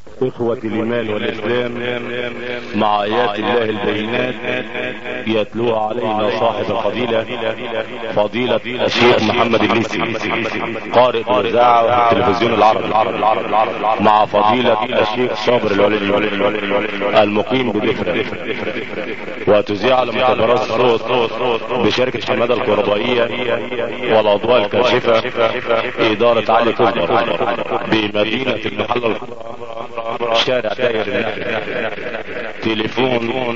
إخوة الإيمان والإسلام، مع آيات الله البينات يتلوها علينا صاحب الفضيلة فضيلة الشيخ محمد الليثي، قارئ الإذاعة والتلفزيون العربي، مع فضيلة الشيخ صابر العليني المقيم بدفرة، وتذيع على مختبرات الصوت بشركة حمادة الكهربائية والأضواء الكاشفة، إدارة علي كبر، بمدينة المحلة، شارع داير النخل، تليفون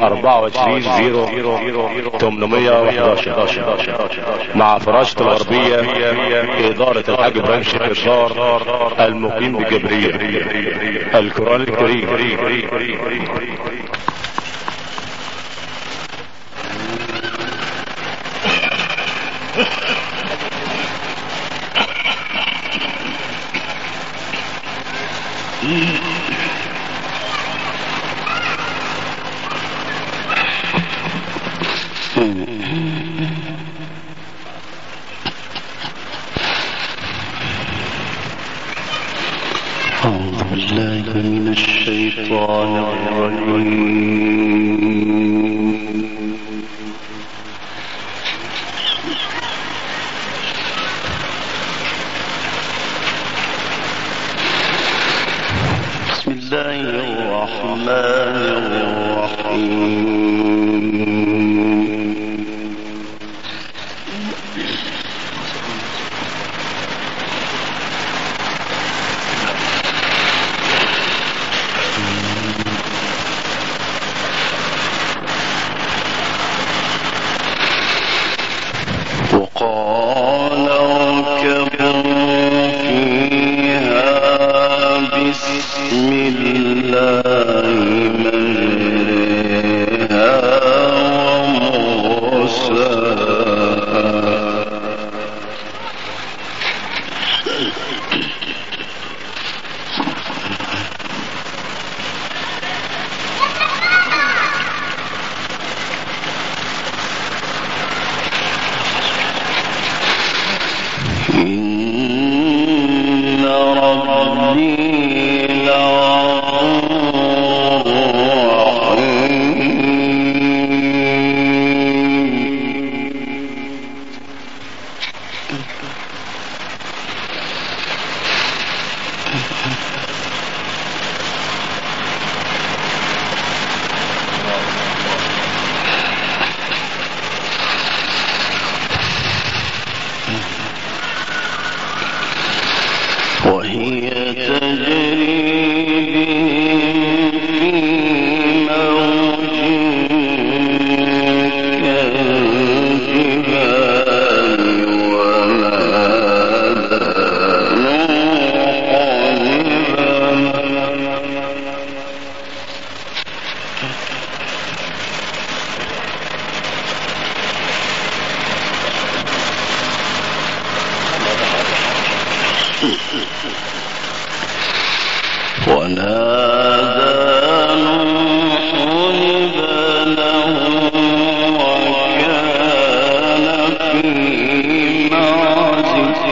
24-0811، مع فراشة الغربية، إدارة الحاج إبراهيم شيخ إشار المقيم بجبرية. القرآن الكريم. أعوذ بالله من الشيطان الرجيم. بسم الله الرحمن الرحيم. وقال اركبوا فيها بسم الله مجريها ومرساها إن ربي لغفور وهي تجري بهم في موج كالجبال ونادى نوح ابنه وكان في معزل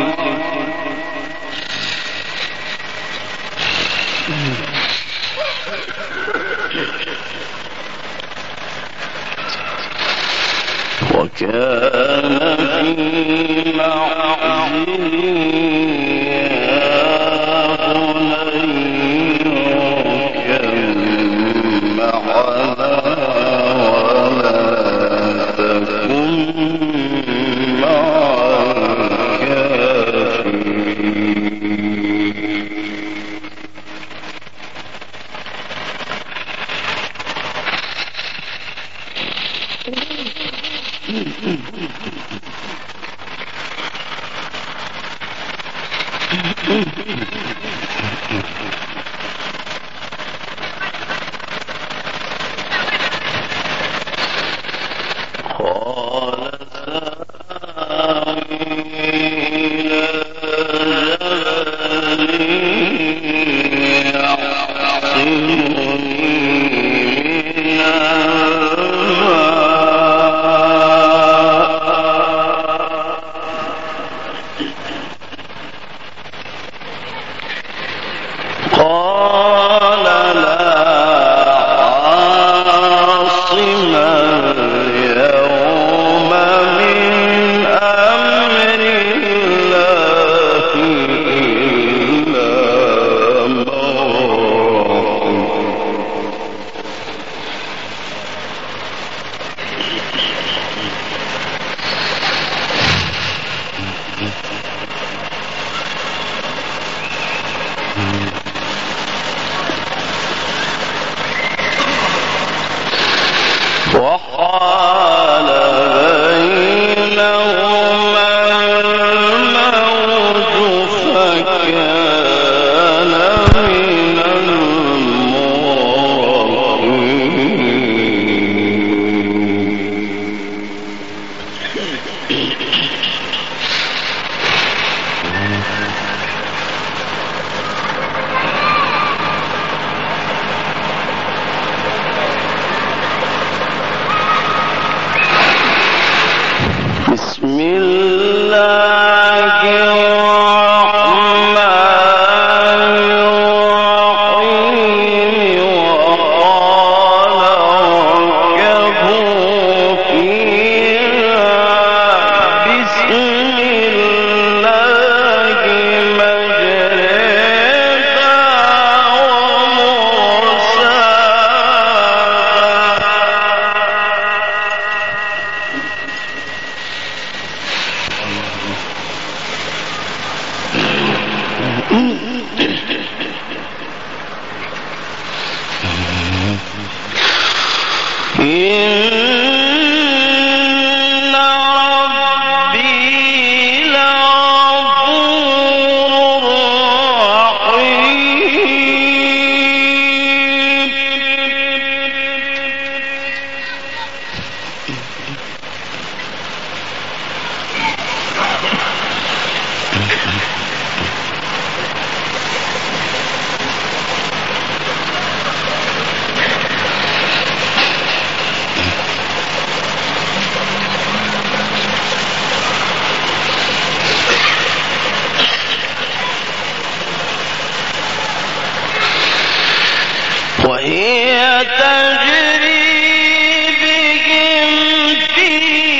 وهي تجري بهم في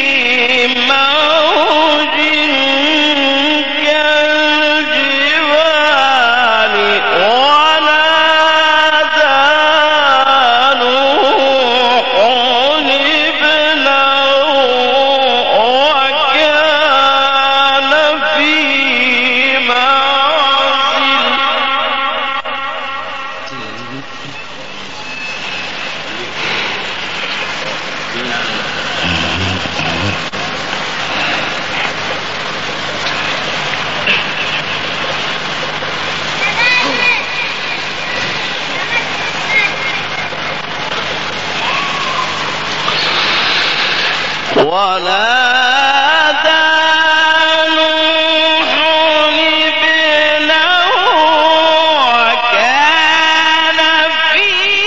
موج كالجبال ونادى نوح ابنه وكان في معزل ونادى نوح ابنه وكان في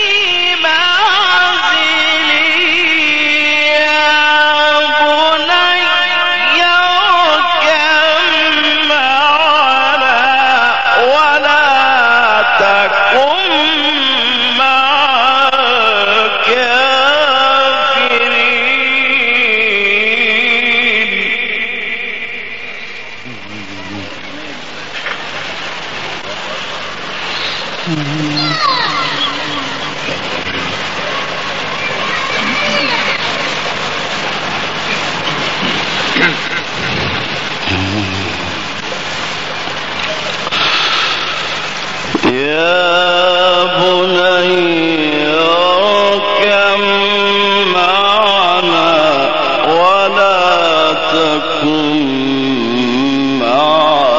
معزل يا بني اركب معنا ولا تكن مع يا بني اركب معنا ولا تكن مع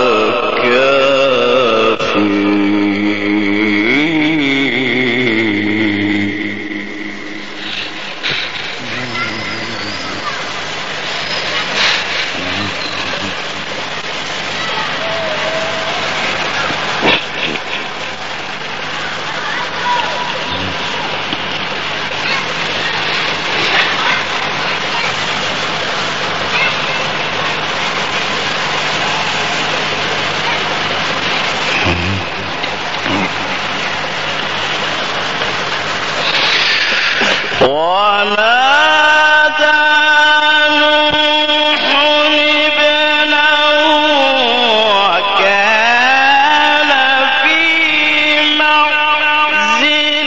ونادى نوح ابنه وكان في معزل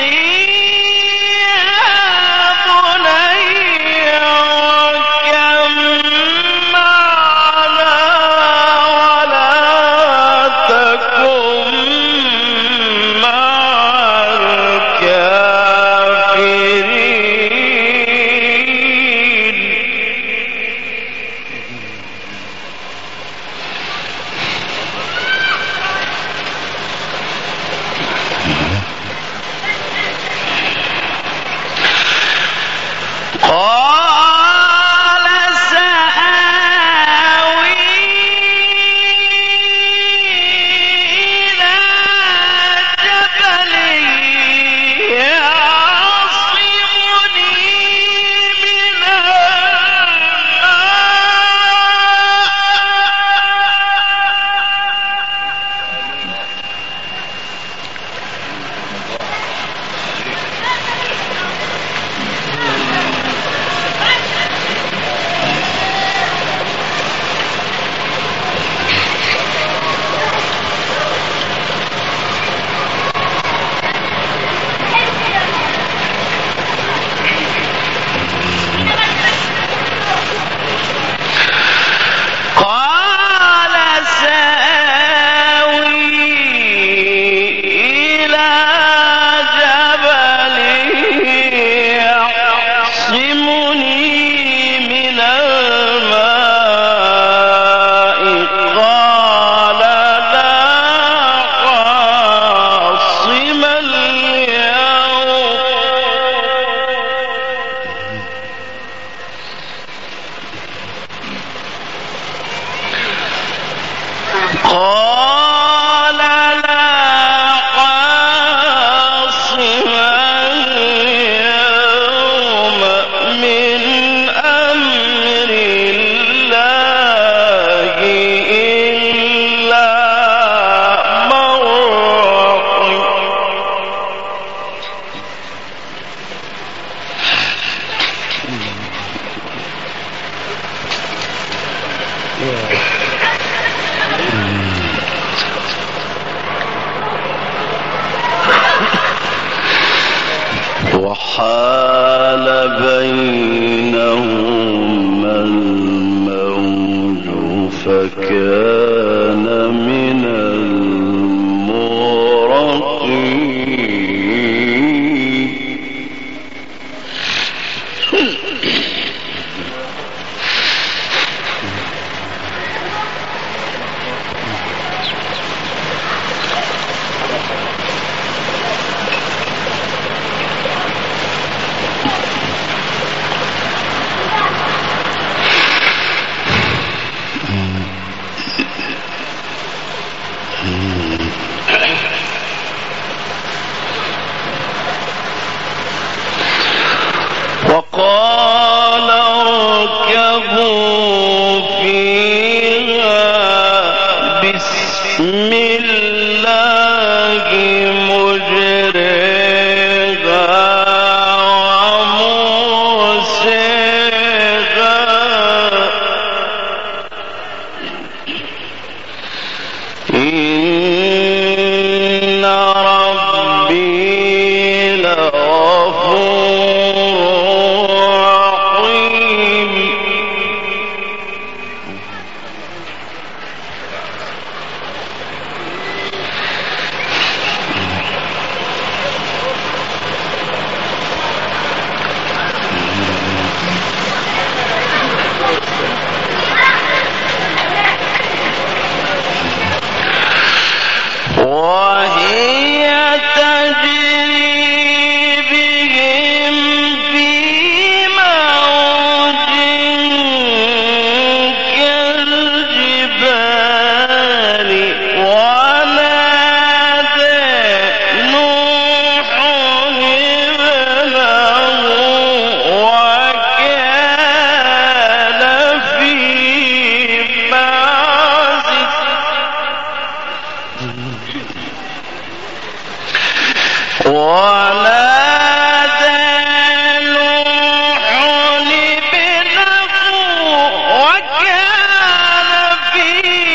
يا بني اركب معنا ولا تكن مع قال سآوي إلى جبل يعصمني من قال لا وحال بينهما الموج فكان من المغرقين وقال اركبوا فيها بسم الله مجريها ومرسيها إن ربي لغفور رحيم وهي تجري بهم في موج كالجبال ونادى نوح ابنه وكان في معزل ونادى نوح ابنه وكان في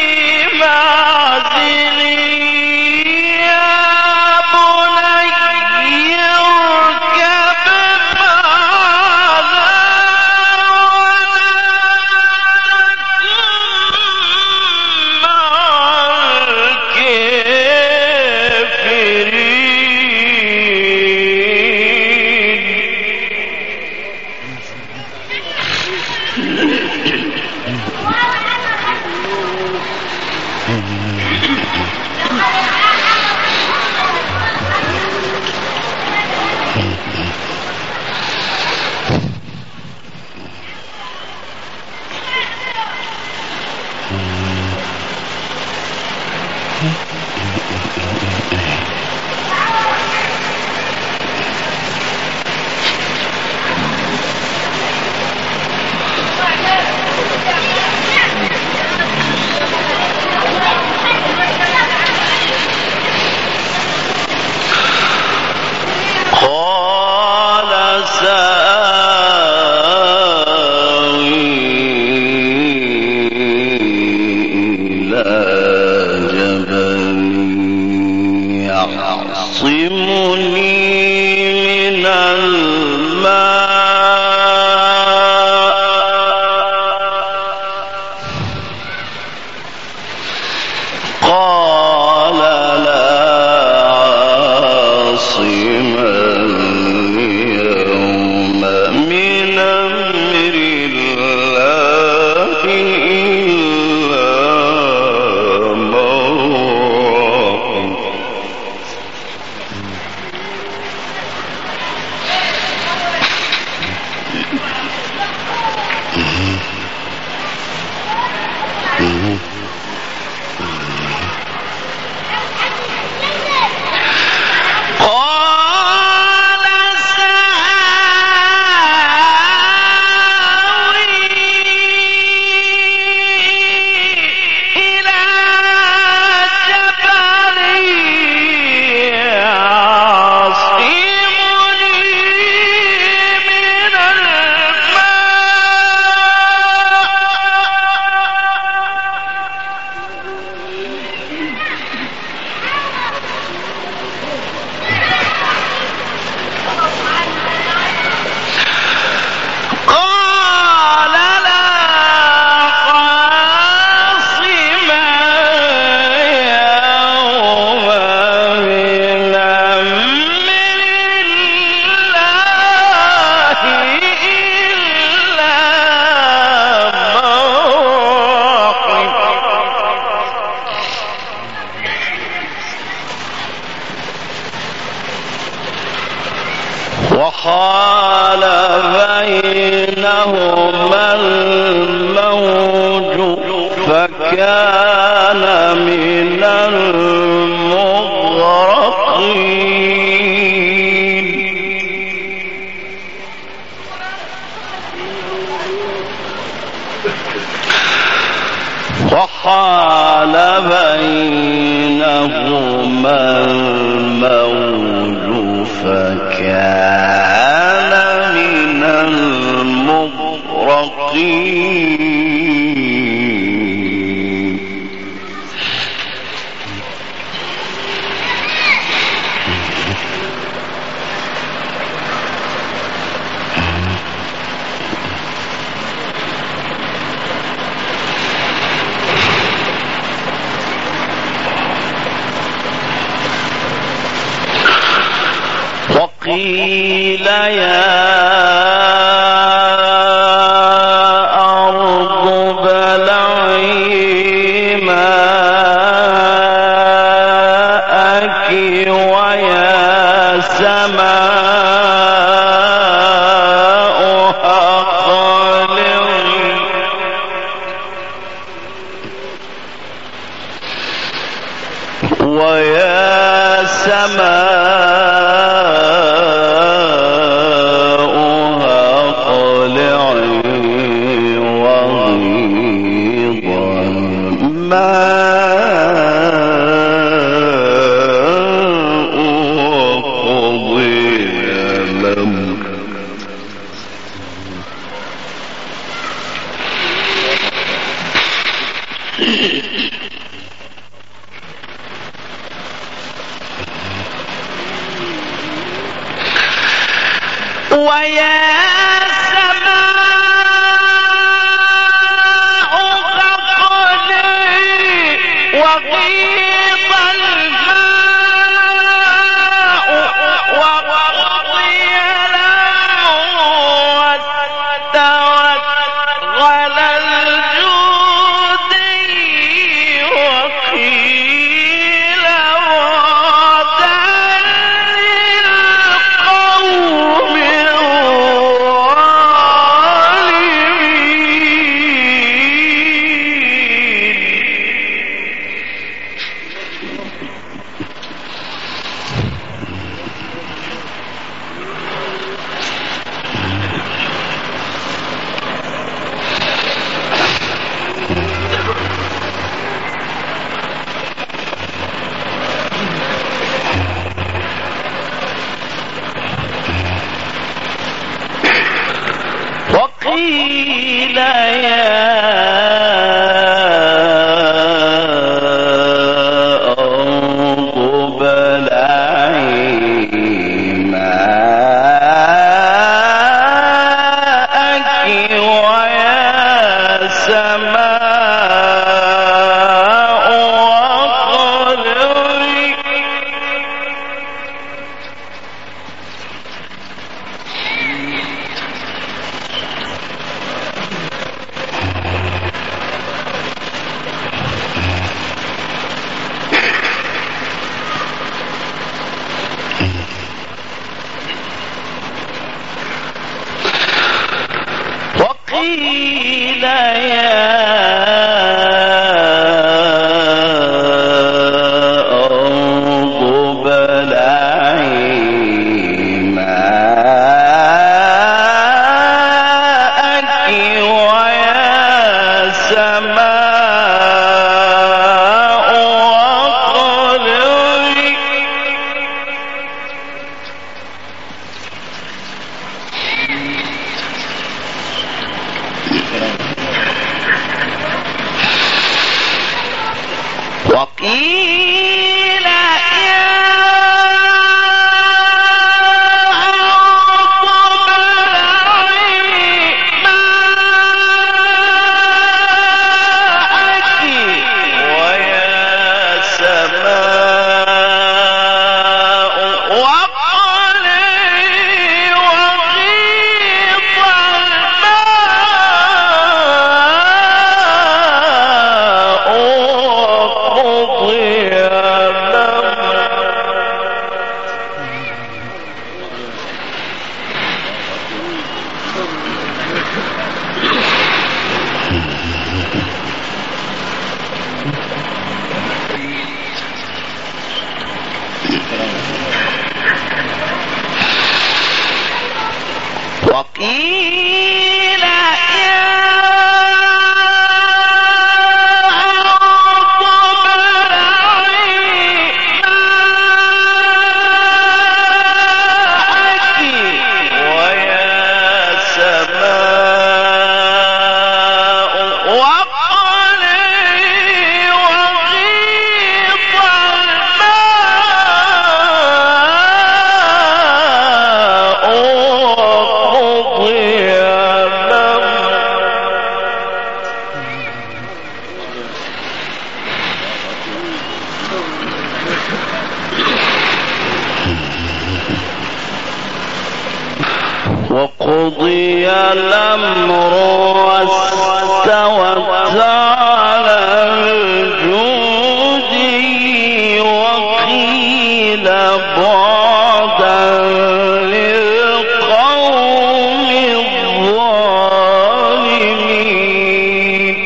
معزل يا بني اركب معنا ونكن مع الكافرين قال سآوي إلى جبل يعصمني من الماء قال لا عاصم اليوم من أمر الله إلا من رحم وحال بينهما الموج فكان من المغرقين وحال بينهما الموج فكان من المغرقين وقيل يا أرض ابلعي ماءك ويا سماء أقلعي ويا سماء وقيل يا أرض ابلعي ماءك ويا سماء أقلعي وقيل يا أرض ابلعي ماءك ويا سماء أقلعي وقيل يا وقضي الأمر واستوت على الجود وقيل بعدا للقوم الظالمين.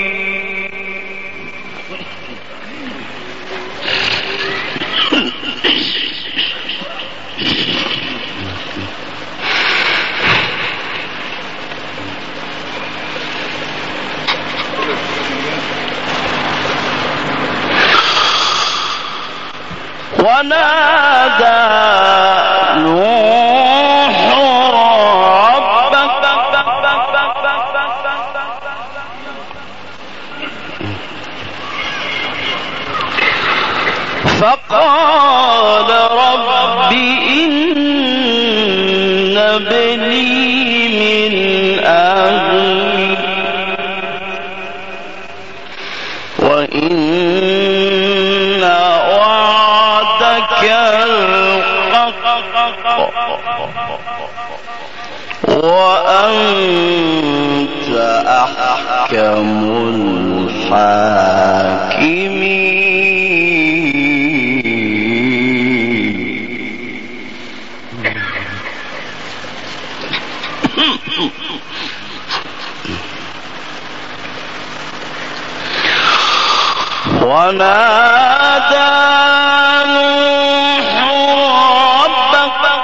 ونادى نوح ربه فقال رب إن ابني من أهلي وإن وأنت أحكم الحاكمين. ونادى نوح ربه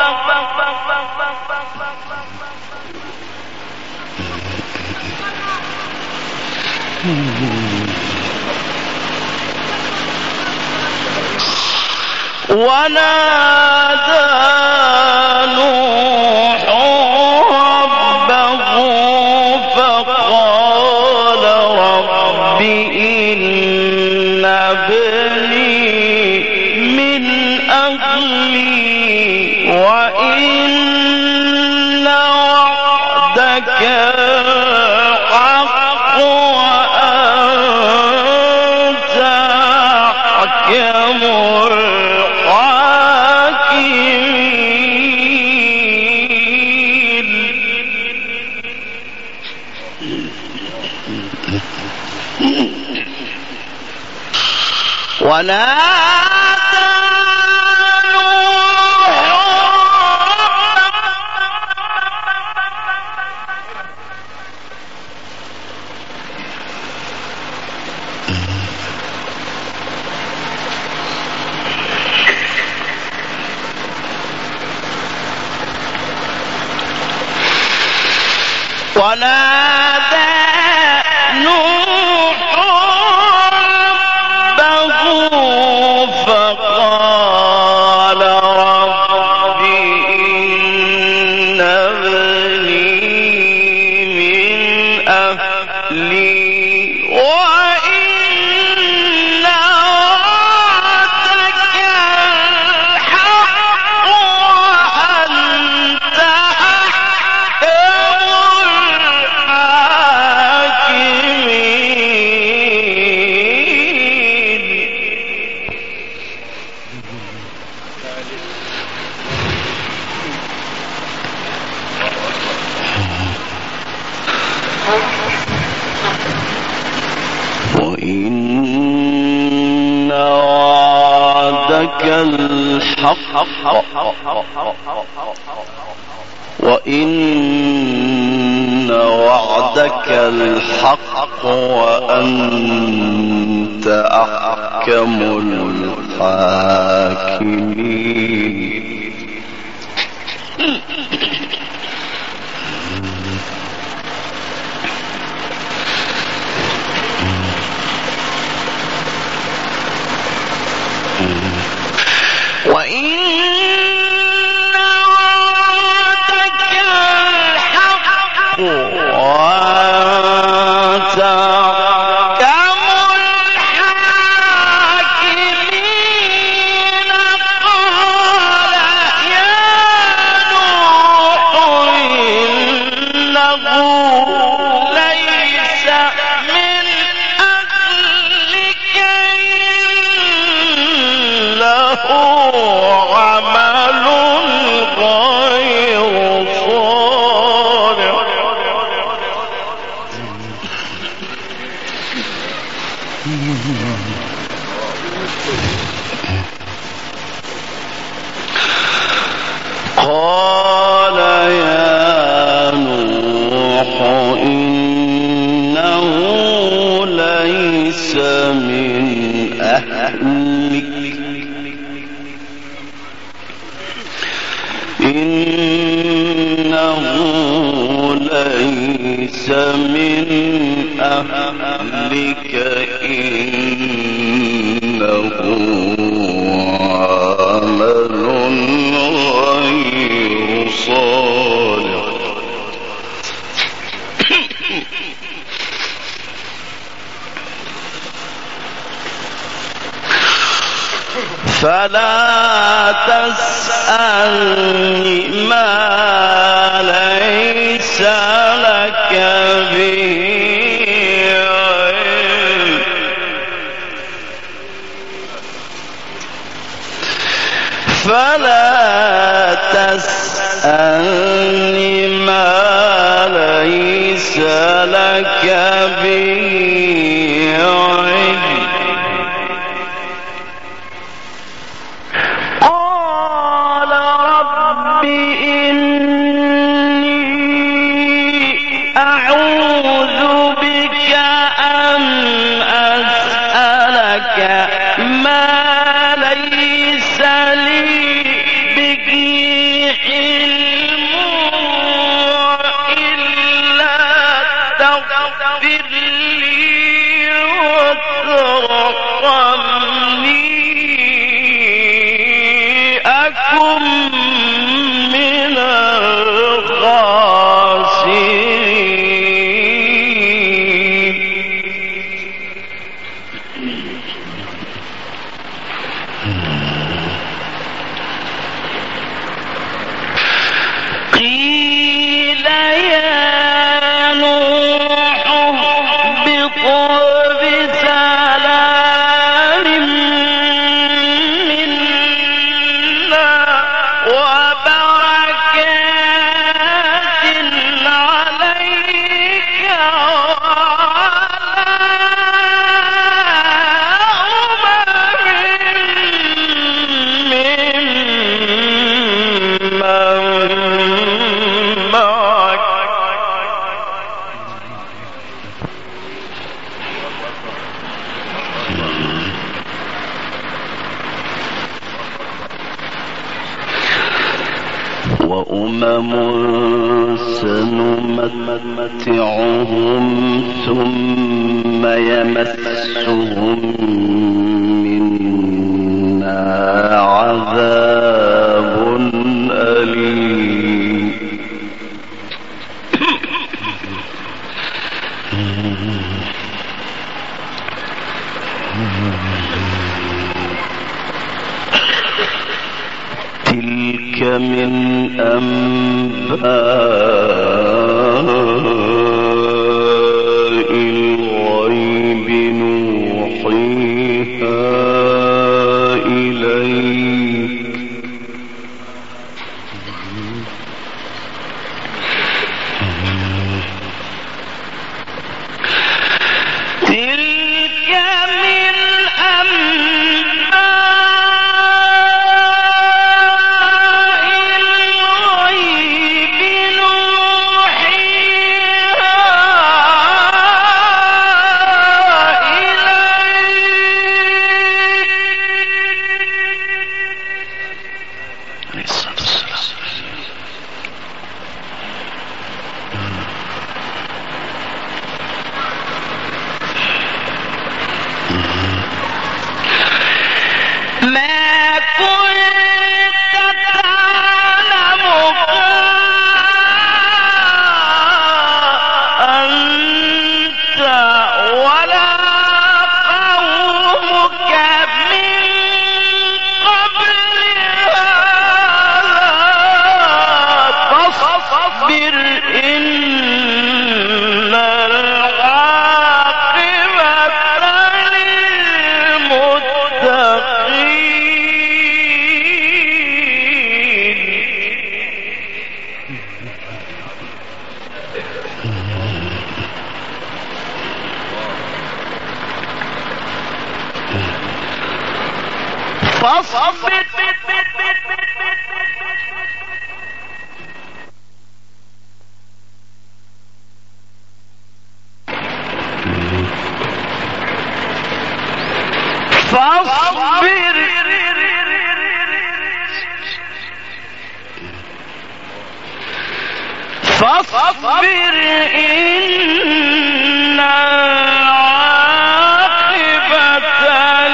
فقال رب إن ابني من أهلي وإن وعدك الحق وأنت أحكم الحاكمين. ونادى نوح ربه فقال رب إن ابني من أهلي وإن وعدك الحق وأنت أحكم وإن وعدك الحق وأنت أحكم الحاكمين. الحاكمين. وإن وعدك الحق وأنت أحكم الحاكمين. قال يا نوح إنه ليس من أهلك إنه عمل غير صالح. قال يا نوح إنه ليس من أهلك إنه ليس من أهلك إنه عمل غير صالح. فلا تسألني ما ليس لك به علم فلا تسألني ما ليس لك به علم. قال رب إني أعوذ بك أن أسألك ما ليس لي به علم إلا تغفر لي وترحمني أكن من الخاسرين. قيل يا نوح اهبط بسلام منا وبركات عليك وأمم سنمتعهم ثم يمسهم منا عذاب أليم. تلك من أنباء الغيب نوحيها إليك تلك من أنباء الغيب نوحيها إن العاقبة للمتقين. فاصبر إن العاقبة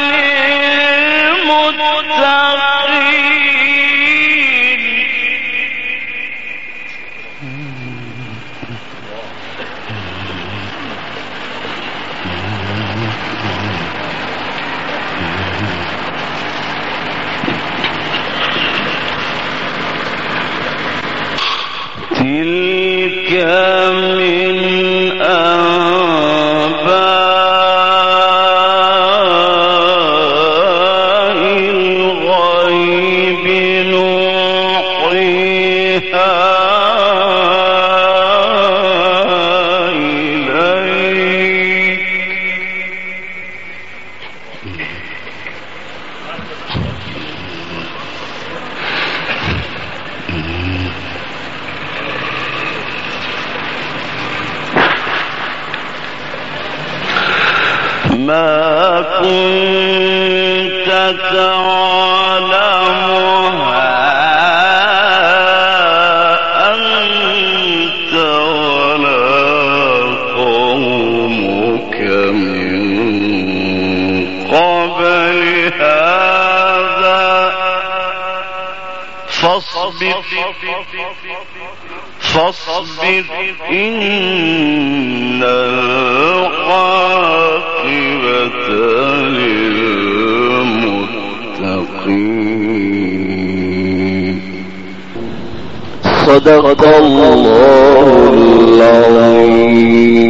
للمتقين. تلك من أنباء الغيب نوحيها إليك. ما كنت تعلمها أنت ولا قومك من قبل هذا فاصبر إن العاقبة للمتقين. صدق الله العظيم.